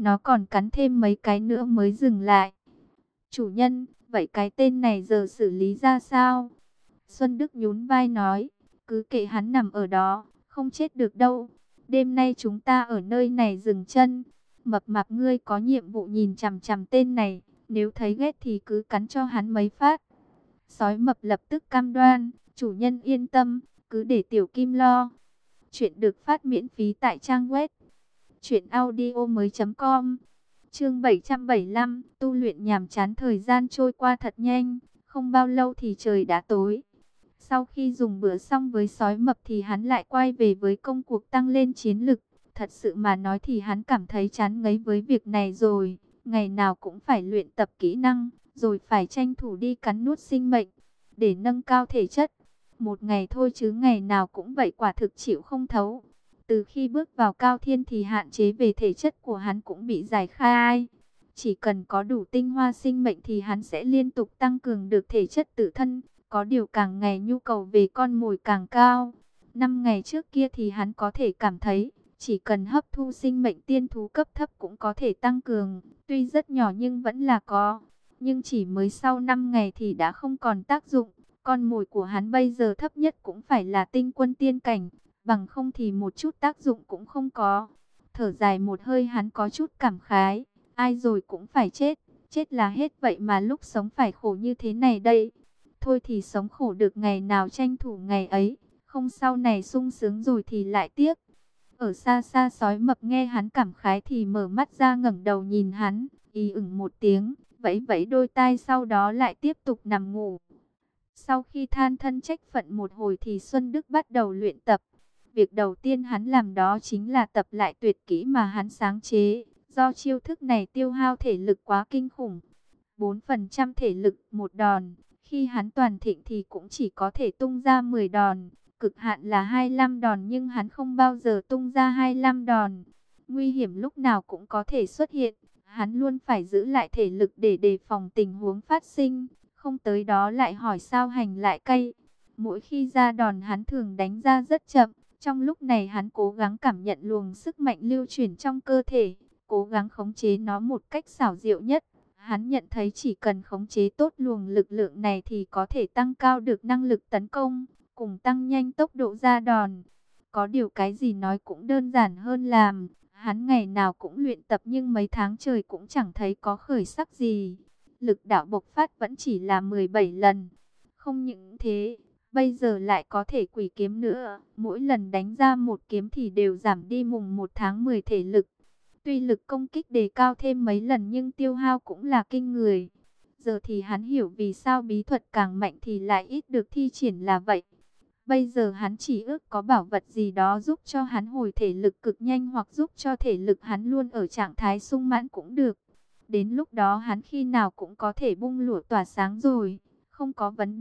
nó còn cắn thêm mấy cái nữa mới dừng lại. Chủ nhân, vậy cái tên này giờ xử lý ra sao? Xuân Đức nhún vai nói, cứ kệ hắn nằm ở đó, không chết được đâu. Đêm nay chúng ta ở nơi này dừng chân. Mập mạp ngươi có nhiệm vụ nhìn chằm chằm tên này, nếu thấy ghét thì cứ cắn cho hắn mấy phát. Sói mập lập tức cam đoan, chủ nhân yên tâm, cứ để tiểu kim lo. Chuyện được phát miễn phí tại trang web truyện audio mới chấm com. Chương bảy trăm bảy mươi lăm, tu luyện nhàm chán. Thời gian trôi qua thật nhanh, không bao lâu thì trời đã tối. Sau khi dùng bữa xong với sói mập thì hắn lại quay về với công cuộc tăng lên chiến lực. Thật sự mà nói thì hắn cảm thấy chán ngấy với việc này rồi. Ngày nào cũng phải luyện tập kỹ năng, rồi phải tranh thủ đi cắn nuốt sinh mệnh, để nâng cao thể chất. Một ngày thôi chứ ngày nào cũng vậy, quả thực chịu không thấu. Từ khi bước vào cao thiên thì hạn chế về thể chất của hắn cũng bị giải khai. Chỉ cần có đủ tinh hoa sinh mệnh thì hắn sẽ liên tục tăng cường được thể chất tự thân. Có điều càng ngày nhu cầu về con mồi càng cao. Năm ngày trước kia thì hắn có thể cảm thấy, chỉ cần hấp thu sinh mệnh tiên thú cấp thấp cũng có thể tăng cường. Tuy rất nhỏ nhưng vẫn là có. Nhưng chỉ mới sau năm ngày thì đã không còn tác dụng. Con mồi của hắn bây giờ thấp nhất cũng phải là tinh quân tiên cảnh. Bằng không thì một chút tác dụng cũng không có. Thở dài một hơi hắn có chút cảm khái. Ai rồi cũng phải chết. Chết là hết, vậy mà lúc sống phải khổ như thế này đây. Thôi thì sống khổ được ngày nào tranh thủ ngày ấy. Không sau này sung sướng rồi thì lại tiếc. Ở xa xa sói mập nghe hắn cảm khái thì mở mắt ra ngẩng đầu nhìn hắn. Ý ửng một tiếng, vẫy vẫy đôi tai, sau đó lại tiếp tục nằm ngủ. Sau khi than thân trách phận một hồi thì Xuân Đức bắt đầu luyện tập. Việc đầu tiên hắn làm đó chính là tập lại tuyệt kỹ mà hắn sáng chế. Do chiêu thức này tiêu hao thể lực quá kinh khủng. bốn phần trăm thể lực một đòn. Khi hắn toàn thịnh thì cũng chỉ có thể tung ra mười đòn. Cực hạn là hai mươi lăm đòn nhưng hắn không bao giờ tung ra hai mươi lăm đòn. Nguy hiểm lúc nào cũng có thể xuất hiện. Hắn luôn phải giữ lại thể lực để đề phòng tình huống phát sinh. Không tới đó lại hỏi sao hành lại cay. Mỗi khi ra đòn hắn thường đánh ra rất chậm. Trong lúc này hắn cố gắng cảm nhận luồng sức mạnh lưu chuyển trong cơ thể. Cố gắng khống chế nó một cách xảo diệu nhất. Hắn nhận thấy chỉ cần khống chế tốt luồng lực lượng này thì có thể tăng cao được năng lực tấn công, cùng tăng nhanh tốc độ ra đòn. Có điều cái gì nói cũng đơn giản hơn làm. Hắn ngày nào cũng luyện tập nhưng mấy tháng trời cũng chẳng thấy có khởi sắc gì. Lực đạo bộc phát vẫn chỉ là mười bảy lần. Không những thế, bây giờ lại có thể quỷ kiếm nữa. Mỗi lần đánh ra một kiếm thì đều giảm đi mùng một tháng mười thể lực. Tuy lực công kích đề cao thêm mấy lần nhưng tiêu hao cũng là kinh người. Giờ thì hắn hiểu vì sao bí thuật càng mạnh thì lại ít được thi triển là vậy. Bây giờ hắn chỉ ước có bảo vật gì đó giúp cho hắn hồi thể lực cực nhanh hoặc giúp cho thể lực hắn luôn ở trạng thái sung mãn cũng được. Đến lúc đó hắn khi nào cũng có thể bung lụa tỏa sáng rồi. Không có vấn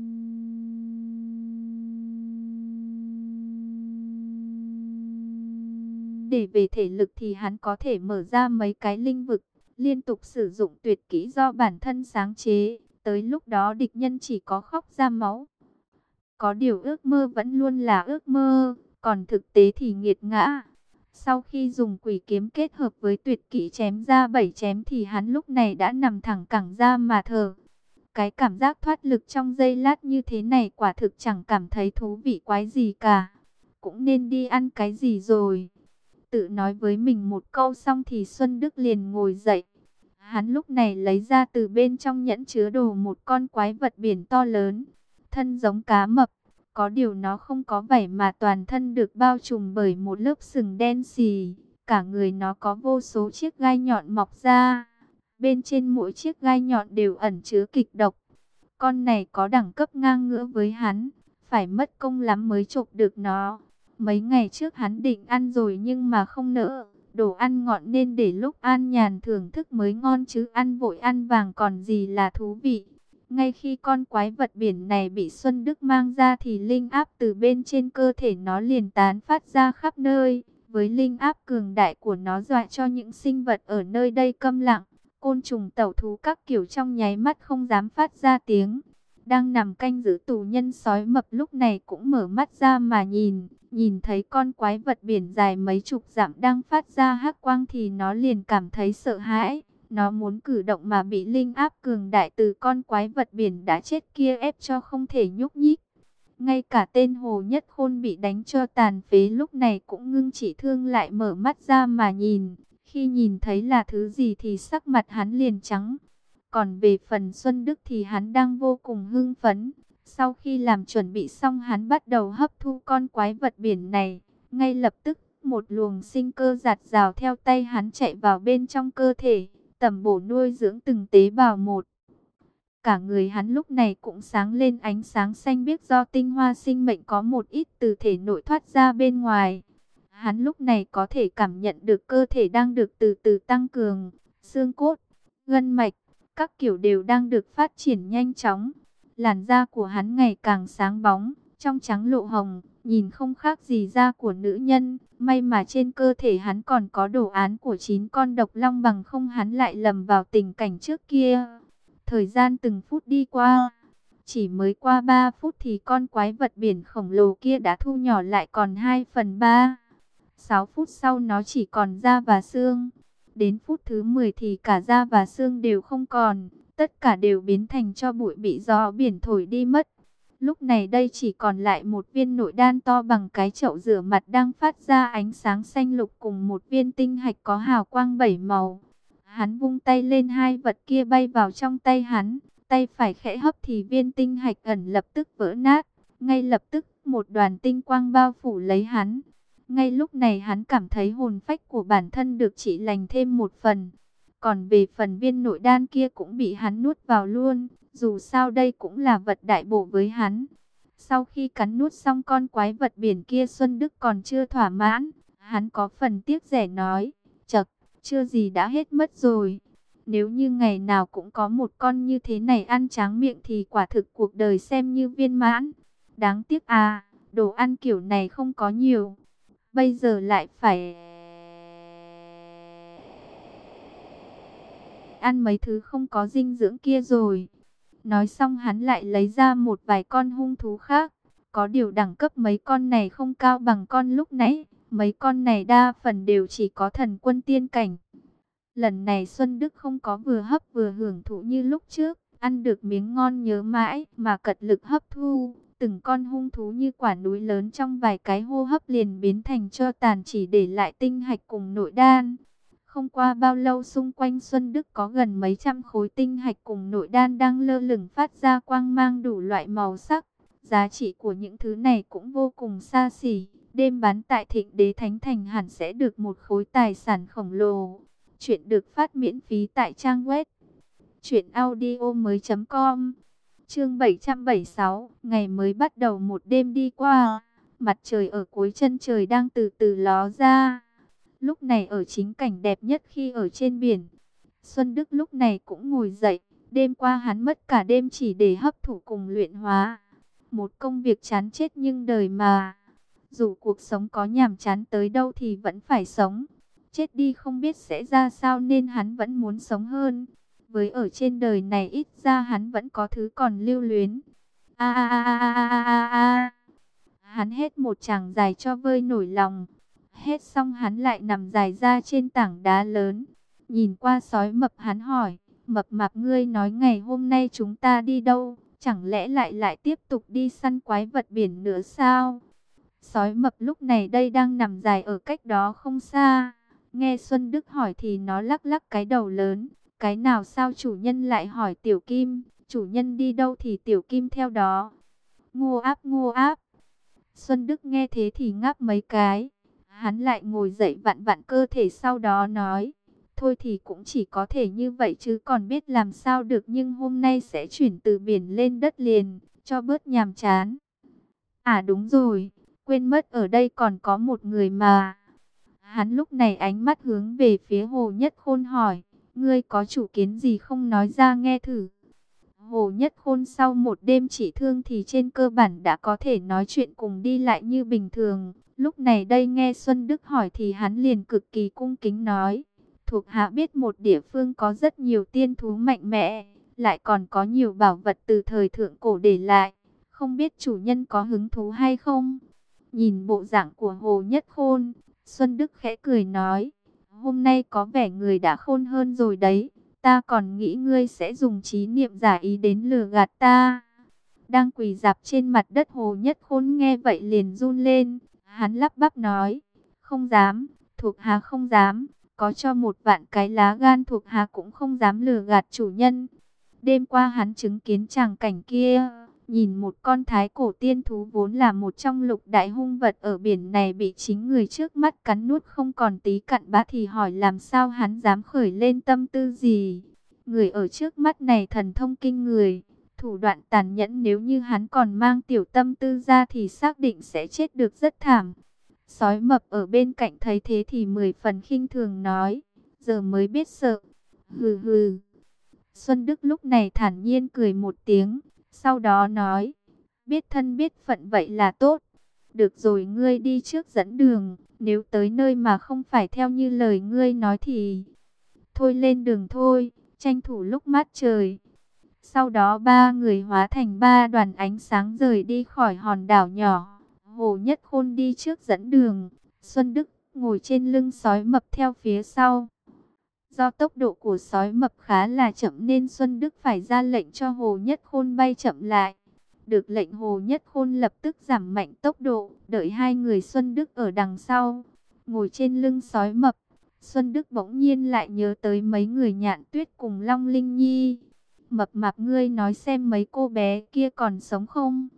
đề về thể lực thì hắn có thể mở ra mấy cái linh vực, liên tục sử dụng tuyệt kỹ do bản thân sáng chế. Tới lúc đó địch nhân chỉ có khóc ra máu. Có điều ước mơ vẫn luôn là ước mơ, còn thực tế thì nghiệt ngã. Sau khi dùng quỷ kiếm kết hợp với tuyệt kỹ chém ra bảy chém thì hắn lúc này đã nằm thẳng cẳng ra mà thở. Cái cảm giác thoát lực trong giây lát như thế này quả thực chẳng cảm thấy thú vị quái gì cả. Cũng nên đi ăn cái gì rồi. Tự nói với mình một câu xong thì Xuân Đức liền ngồi dậy. Hắn lúc này lấy ra từ bên trong nhẫn chứa đồ một con quái vật biển to lớn. Thân giống cá mập, có điều nó không có vảy mà toàn thân được bao trùm bởi một lớp sừng đen xì. Cả người nó có vô số chiếc gai nhọn mọc ra. Bên trên mỗi chiếc gai nhọn đều ẩn chứa kịch độc. Con này có đẳng cấp ngang ngửa với hắn, phải mất công lắm mới chộp được nó. Mấy ngày trước hắn định ăn rồi nhưng mà không nỡ. Đồ ăn ngọt nên để lúc an nhàn thưởng thức mới ngon chứ ăn vội ăn vàng còn gì là thú vị. Ngay khi con quái vật biển này bị Xuân Đức mang ra thì linh áp từ bên trên cơ thể nó liền tán phát ra khắp nơi. Với linh áp cường đại của nó dọa cho những sinh vật ở nơi đây câm lặng. Côn trùng tẩu thú các kiểu trong nháy mắt không dám phát ra tiếng. Đang nằm canh giữ tù nhân sói mập lúc này cũng mở mắt ra mà nhìn. Nhìn thấy con quái vật biển dài mấy chục dặm đang phát ra hắc quang thì nó liền cảm thấy sợ hãi. Nó muốn cử động mà bị linh áp cường đại từ con quái vật biển đã chết kia ép cho không thể nhúc nhích. Ngay cả tên Hồ Nhất Khôn bị đánh cho tàn phế lúc này cũng ngưng chỉ thương lại mở mắt ra mà nhìn. Khi nhìn thấy là thứ gì thì sắc mặt hắn liền trắng. Còn về phần Xuân Đức thì hắn đang vô cùng hưng phấn. Sau khi làm chuẩn bị xong hắn bắt đầu hấp thu con quái vật biển này. Ngay lập tức một luồng sinh cơ giạt rào theo tay hắn chạy vào bên trong cơ thể. Tầm bổ nuôi dưỡng từng tế bào một. Cả người hắn lúc này cũng sáng lên ánh sáng xanh biếc do tinh hoa sinh mệnh có một ít từ thể nội thoát ra bên ngoài. Hắn lúc này có thể cảm nhận được cơ thể đang được từ từ tăng cường, xương cốt, gân mạch, các kiểu đều đang được phát triển nhanh chóng. Làn da của hắn ngày càng sáng bóng, trong trắng lộ hồng, nhìn không khác gì da của nữ nhân. May mà trên cơ thể hắn còn có đồ án của chín con độc long, bằng không hắn lại lầm vào tình cảnh trước kia. Thời gian từng phút đi qua, chỉ mới qua ba phút thì con quái vật biển khổng lồ kia đã thu nhỏ lại còn hai phần ba. sáu phút sau nó chỉ còn da và xương. Đến phút thứ mười thì cả da và xương đều không còn, tất cả đều biến thành tro bụi bị gió biển thổi đi mất. Lúc này đây chỉ còn lại một viên nội đan to bằng cái chậu rửa mặt đang phát ra ánh sáng xanh lục cùng một viên tinh hạch có hào quang bảy màu. Hắn vung tay lên, hai vật kia bay vào trong tay hắn. Tay phải khẽ hấp thì viên tinh hạch ẩn lập tức vỡ nát. Ngay lập tức một đoàn tinh quang bao phủ lấy hắn. Ngay lúc này hắn cảm thấy hồn phách của bản thân được trị lành thêm một phần. Còn về phần viên nội đan kia cũng bị hắn nuốt vào luôn. Dù sao đây cũng là vật đại bổ với hắn. Sau khi cắn nuốt xong con quái vật biển kia, Xuân Đức còn chưa thỏa mãn. Hắn có phần tiếc rẻ nói, chậc, chưa gì đã hết mất rồi. Nếu như ngày nào cũng có một con như thế này ăn tráng miệng thì quả thực cuộc đời xem như viên mãn. Đáng tiếc à, đồ ăn kiểu này không có nhiều. Bây giờ lại phải ăn mấy thứ không có dinh dưỡng kia rồi. Nói xong hắn lại lấy ra một vài con hung thú khác. Có điều đẳng cấp mấy con này không cao bằng con lúc nãy. Mấy con này đa phần đều chỉ có thần quân tiên cảnh. Lần này Xuân Đức không có vừa hấp vừa hưởng thụ như lúc trước. Ăn được miếng ngon nhớ mãi mà cật lực hấp thu. Từng con hung thú như quả núi lớn trong vài cái hô hấp liền biến thành tro tàn, chỉ để lại tinh hạch cùng nội đan. Không qua bao lâu xung quanh Xuân Đức có gần mấy trăm khối tinh hạch cùng nội đan đang lơ lửng phát ra quang mang đủ loại màu sắc. Giá trị của những thứ này cũng vô cùng xa xỉ. Đêm bán tại Thịnh Đế Thánh Thành hẳn sẽ được một khối tài sản khổng lồ. Chuyện được phát miễn phí tại trang web truyện audio mới chấm com. Chương bảy trăm bảy mươi sáu, ngày mới bắt đầu một đêm đi qua. Mặt trời ở cuối chân trời đang từ từ ló ra. Lúc này ở chính cảnh đẹp nhất khi ở trên biển. Xuân Đức lúc này cũng ngồi dậy. Đêm qua hắn mất cả đêm chỉ để hấp thụ cùng luyện hóa. Một công việc chán chết nhưng đời mà. Dù cuộc sống có nhàm chán tới đâu thì vẫn phải sống. Chết đi không biết sẽ ra sao nên hắn vẫn muốn sống hơn. Với ở trên đời này ít ra hắn vẫn có thứ còn lưu luyến. A a a a a a a a. Hắn hết một tràng dài cho vơi nổi lòng. Hết xong hắn lại nằm dài ra trên tảng đá lớn. Nhìn qua sói mập hắn hỏi, mập mạp ngươi nói ngày hôm nay chúng ta đi đâu? Chẳng lẽ lại lại tiếp tục đi săn quái vật biển nữa sao? Sói mập lúc này đây đang nằm dài ở cách đó không xa. Nghe Xuân Đức hỏi thì nó lắc lắc cái đầu lớn. Cái nào sao chủ nhân lại hỏi Tiểu Kim? Chủ nhân đi đâu thì Tiểu Kim theo đó. Ngô áp ngô áp. Xuân Đức nghe thế thì ngáp mấy cái. Hắn lại ngồi dậy vặn vặn cơ thể, sau đó nói, thôi thì cũng chỉ có thể như vậy chứ còn biết làm sao được, nhưng hôm nay sẽ chuyển từ biển lên đất liền, cho bớt nhàm chán. À đúng rồi, quên mất ở đây còn có một người mà. Hắn lúc này ánh mắt hướng về phía Hồ Nhất Khôn hỏi, ngươi có chủ kiến gì không nói ra nghe thử. Hồ Nhất Khôn sau một đêm trị thương thì trên cơ bản đã có thể nói chuyện cùng đi lại như bình thường. Lúc này đây nghe Xuân Đức hỏi thì hắn liền cực kỳ cung kính nói, thuộc hạ biết một địa phương có rất nhiều tiên thú mạnh mẽ, lại còn có nhiều bảo vật từ thời thượng cổ để lại, không biết chủ nhân có hứng thú hay không? Nhìn bộ dạng của Hồ Nhất Khôn, Xuân Đức khẽ cười nói, hôm nay có vẻ người đã khôn hơn rồi đấy. Ta còn nghĩ ngươi sẽ dùng trí niệm giả ý đến lừa gạt ta. Đang quỳ rạp trên mặt đất, Hồ Nhất Khôn nghe vậy liền run lên. Hắn lắp bắp nói, không dám, thuộc hạ không dám. Có cho một vạn cái lá gan thuộc hạ cũng không dám lừa gạt chủ nhân. Đêm qua hắn chứng kiến tràng cảnh kia, nhìn một con thái cổ tiên thú vốn là một trong lục đại hung vật ở biển này bị chính người trước mắt cắn nuốt không còn tí cặn bã, thì hỏi làm sao hắn dám khởi lên tâm tư gì. Người ở trước mắt này thần thông kinh người, thủ đoạn tàn nhẫn, nếu như hắn còn mang tiểu tâm tư ra thì xác định sẽ chết được rất thảm. Sói mập ở bên cạnh thấy thế thì mười phần khinh thường nói, giờ mới biết sợ. Hừ hừ. Xuân Đức lúc này thản nhiên cười một tiếng, sau đó nói, biết thân biết phận vậy là tốt. Được rồi, ngươi đi trước dẫn đường, nếu tới nơi mà không phải theo như lời ngươi nói thì thôi lên đường thôi, tranh thủ lúc mát trời. Sau đó ba người hóa thành ba đoàn ánh sáng rời đi khỏi hòn đảo nhỏ. Hồ Nhất Khôn đi trước dẫn đường, Xuân Đức ngồi trên lưng sói mập theo phía sau. Do tốc độ của sói mập khá là chậm nên Xuân Đức phải ra lệnh cho Hồ Nhất Khôn bay chậm lại. Được lệnh, Hồ Nhất Khôn lập tức giảm mạnh tốc độ, đợi hai người Xuân Đức ở đằng sau. Ngồi trên lưng sói mập, Xuân Đức bỗng nhiên lại nhớ tới mấy người Nhạn Tuyết cùng Long Linh Nhi. Mập mạp, ngươi nói xem mấy cô bé kia còn sống không?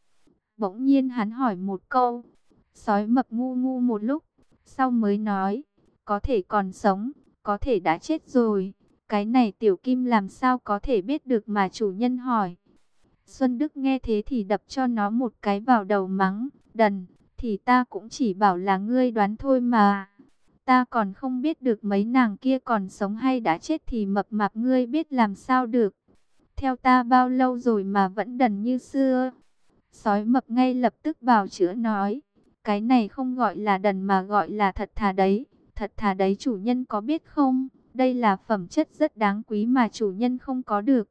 Bỗng nhiên hắn hỏi một câu. Sói mập ngu ngu một lúc, sau mới nói, có thể còn sống, có thể đã chết rồi. Cái này Tiểu Kim làm sao có thể biết được mà chủ nhân hỏi. Xuân Đức nghe thế thì đập cho nó một cái vào đầu mắng, đần, thì ta cũng chỉ bảo là ngươi đoán thôi mà. Ta còn không biết được mấy nàng kia còn sống hay đã chết thì mập mạp ngươi biết làm sao được. Theo ta bao lâu rồi mà vẫn đần như xưa. Sói mập ngay lập tức bào chữa nói, cái này không gọi là đần mà gọi là thật thà đấy. Thật thà đấy, chủ nhân có biết không? Đây là phẩm chất rất đáng quý mà chủ nhân không có được.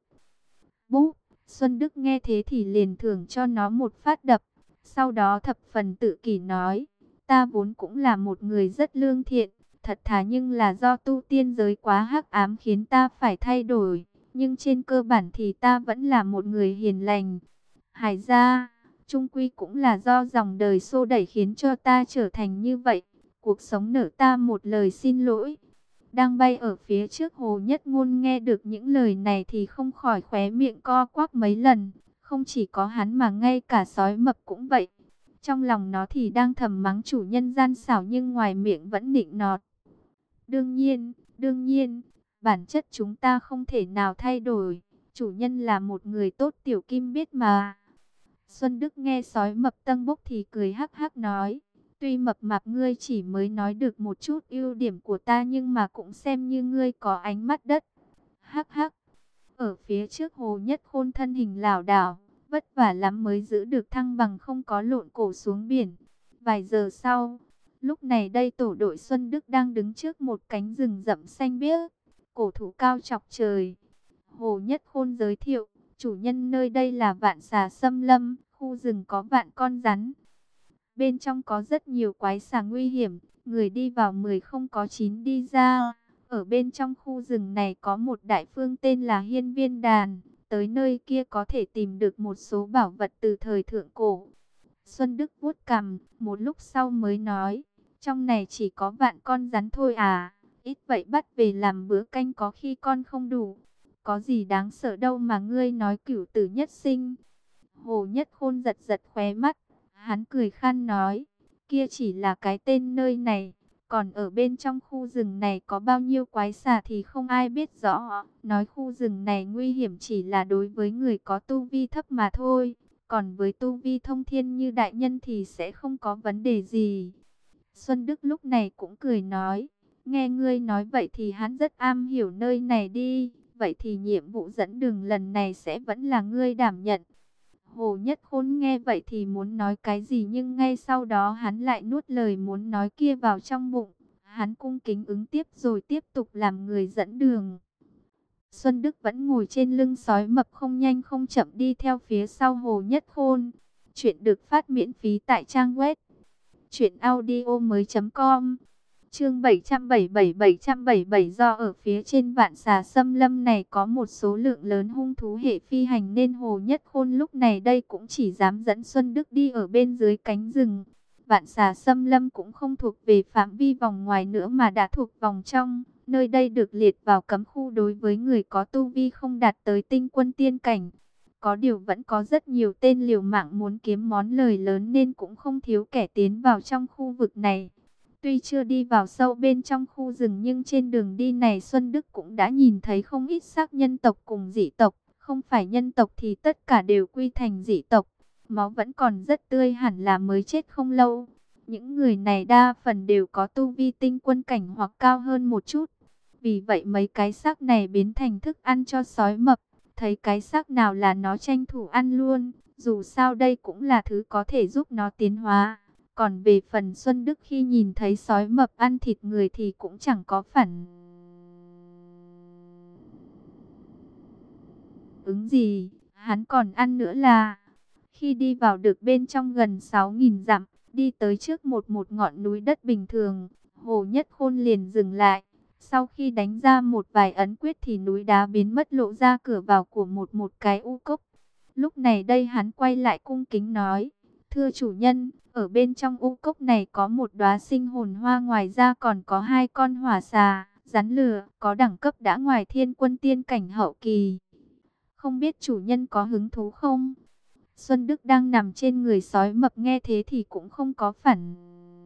Búp, Xuân Đức nghe thế thì liền thưởng cho nó một phát đập. Sau đó thập phần tự kỷ nói, ta vốn cũng là một người rất lương thiện, thật thà, nhưng là do tu tiên giới quá hắc ám khiến ta phải thay đổi. Nhưng trên cơ bản thì ta vẫn là một người hiền lành. Hải ra, chung quy cũng là do dòng đời xô đẩy khiến cho ta trở thành như vậy. Cuộc sống nợ ta một lời xin lỗi. Đang bay ở phía trước, Hồ Nhất Ngôn nghe được những lời này thì không khỏi khóe miệng co quắp mấy lần. Không chỉ có hắn mà ngay cả sói mập cũng vậy. Trong lòng nó thì đang thầm mắng chủ nhân gian xảo, nhưng ngoài miệng vẫn nịnh nọt. Đương nhiên, đương nhiên, bản chất chúng ta không thể nào thay đổi. Chủ nhân là một người tốt, Tiểu Kim biết mà. Xuân Đức nghe sói mập tâng bốc thì cười hắc hắc nói, tuy mập mạp ngươi chỉ mới nói được một chút ưu điểm của ta, nhưng mà cũng xem như ngươi có ánh mắt đất. Hắc hắc. Ở phía trước, Hồ Nhất Khôn thân hình lảo đảo, vất vả lắm mới giữ được thăng bằng, không có lộn cổ xuống biển. Vài giờ sau, lúc này đây tổ đội Xuân Đức đang đứng trước một cánh rừng rậm xanh biếc, cổ thụ cao chọc trời. Hồ Nhất Khôn giới thiệu, chủ nhân nơi đây là Vạn Xà Xâm Lâm, khu rừng có vạn con rắn. Bên trong có rất nhiều quái xà nguy hiểm, người đi vào mười không có chín đi ra. Ở bên trong khu rừng này có một đại phương tên là Hiên Viên Đàn. Tới nơi kia có thể tìm được một số bảo vật từ thời thượng cổ. Xuân Đức vuốt cằm, một lúc sau mới nói, trong này chỉ có vạn con rắn thôi à, ít vậy bắt về làm bữa canh có khi con không đủ. Có gì đáng sợ đâu mà ngươi nói cửu tử nhất sinh. Hồ Nhất Khôn giật giật khóe mắt, hắn cười khan nói, kia chỉ là cái tên nơi này, còn ở bên trong khu rừng này có bao nhiêu quái xà thì không ai biết rõ. Nói khu rừng này nguy hiểm chỉ là đối với người có tu vi thấp mà thôi, còn với tu vi thông thiên như đại nhân thì sẽ không có vấn đề gì. Xuân Đức lúc này cũng cười nói, nghe ngươi nói vậy thì hắn rất am hiểu nơi này đi. Vậy thì nhiệm vụ dẫn đường lần này sẽ vẫn là ngươi đảm nhận. Hồ Nhất Khôn nghe vậy thì muốn nói cái gì, nhưng ngay sau đó hắn lại nuốt lời muốn nói kia vào trong bụng. Hắn cung kính ứng tiếp rồi tiếp tục làm người dẫn đường. Xuân Đức vẫn ngồi trên lưng sói mập, không nhanh không chậm đi theo phía sau Hồ Nhất Khôn. Chuyện được phát miễn phí tại trang web Chuyện audio mới com. Chương bảy trăm bảy mươi bảy bảy trăm bảy mươi bảy. Do ở phía trên Vạn Xà Xâm Lâm này có một số lượng lớn hung thú hệ phi hành nên Hồ Nhất Khôn lúc này đây cũng chỉ dám dẫn Xuân Đức đi ở bên dưới cánh rừng. Vạn Xà Xâm Lâm cũng không thuộc về phạm vi vòng ngoài nữa mà đã thuộc vòng trong. Nơi đây được liệt vào cấm khu đối với người có tu vi không đạt tới tinh quân tiên cảnh. Có điều vẫn có rất nhiều tên liều mạng muốn kiếm món lời lớn nên cũng không thiếu kẻ tiến vào trong khu vực này. Tuy chưa đi vào sâu bên trong khu rừng nhưng trên đường đi này Xuân Đức cũng đã nhìn thấy không ít xác nhân tộc cùng dị tộc. Không phải nhân tộc thì tất cả đều quy thành dị tộc. Máu vẫn còn rất tươi, hẳn là mới chết không lâu. Những người này đa phần đều có tu vi tinh quân cảnh hoặc cao hơn một chút. Vì vậy mấy cái xác này biến thành thức ăn cho sói mập. Thấy cái xác nào là nó tranh thủ ăn luôn. Dù sao đây cũng là thứ có thể giúp nó tiến hóa. Còn về phần Xuân Đức khi nhìn thấy sói mập ăn thịt người thì cũng chẳng có phản ứng gì. Hắn còn ăn nữa là khi đi vào được bên trong gần sáu nghìn dặm, đi tới trước một một ngọn núi đất bình thường, Hồ Nhất Khôn liền dừng lại. Sau khi đánh ra một vài ấn quyết thì núi đá biến mất, lộ ra cửa vào của một một cái u cốc. Lúc này đây hắn quay lại cung kính nói: "Thưa chủ nhân, ở bên trong u cốc này có một đóa sinh hồn hoa, ngoài ra còn có hai con hỏa xà, rắn lửa, có đẳng cấp đã ngoài thiên quân tiên cảnh hậu kỳ. Không biết chủ nhân có hứng thú không?" Xuân Đức đang nằm trên người sói mập nghe thế thì cũng không có phản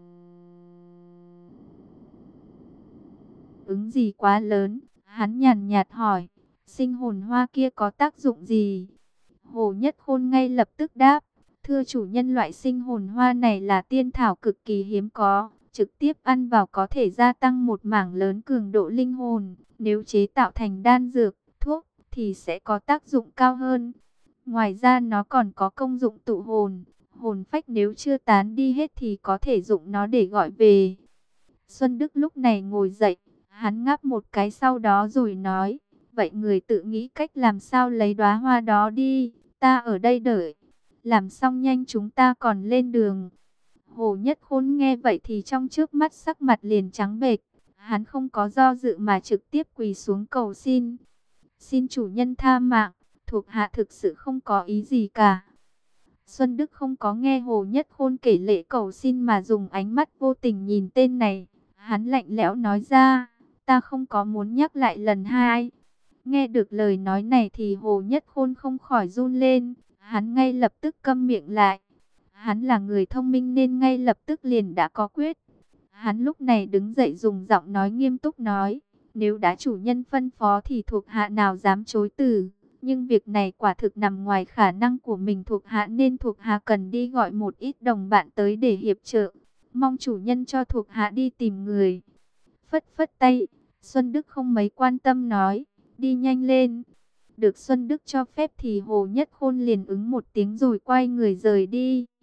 ứng gì quá lớn. Hắn nhàn nhạt hỏi: "Sinh hồn hoa kia có tác dụng gì?" Hồ Nhất Khôn ngay lập tức đáp: "Thưa chủ nhân, loại sinh hồn hoa này là tiên thảo cực kỳ hiếm có, trực tiếp ăn vào có thể gia tăng một mảng lớn cường độ linh hồn. Nếu chế tạo thành đan dược, thuốc thì sẽ có tác dụng cao hơn. Ngoài ra nó còn có công dụng tụ hồn, hồn phách nếu chưa tán đi hết thì có thể dụng nó để gọi về." Xuân Đức lúc này ngồi dậy, hắn ngáp một cái sau đó rồi nói: "Vậy người tự nghĩ cách làm sao lấy đóa hoa đó đi, ta ở đây đợi. Làm xong nhanh chúng ta còn lên đường." Hồ Nhất Khôn nghe vậy thì trong chớp mắt sắc mặt liền trắng bệch. Hắn không có do dự mà trực tiếp quỳ xuống cầu xin: "Xin chủ nhân tha mạng, thuộc hạ thực sự không có ý gì cả." Xuân Đức không có nghe Hồ Nhất Khôn kể lễ cầu xin mà dùng ánh mắt vô tình nhìn tên này. Hắn lạnh lẽo nói ra: "Ta không có muốn nhắc lại lần hai." Nghe được lời nói này thì Hồ Nhất Khôn không khỏi run lên. Hắn ngay lập tức câm miệng lại. Hắn là người thông minh nên ngay lập tức liền đã có quyết. Hắn lúc này đứng dậy dùng giọng nói nghiêm túc nói: "Nếu đã chủ nhân phân phó thì thuộc hạ nào dám chối từ. Nhưng việc này quả thực nằm ngoài khả năng của mình thuộc hạ, nên thuộc hạ cần đi gọi một ít đồng bạn tới để hiệp trợ. Mong chủ nhân cho thuộc hạ đi tìm người." Phất phất tay, Xuân Đức không mấy quan tâm nói: "Đi nhanh lên." Được Xuân Đức cho phép thì Hồ Nhất Khôn liền ứng một tiếng rồi quay người rời đi.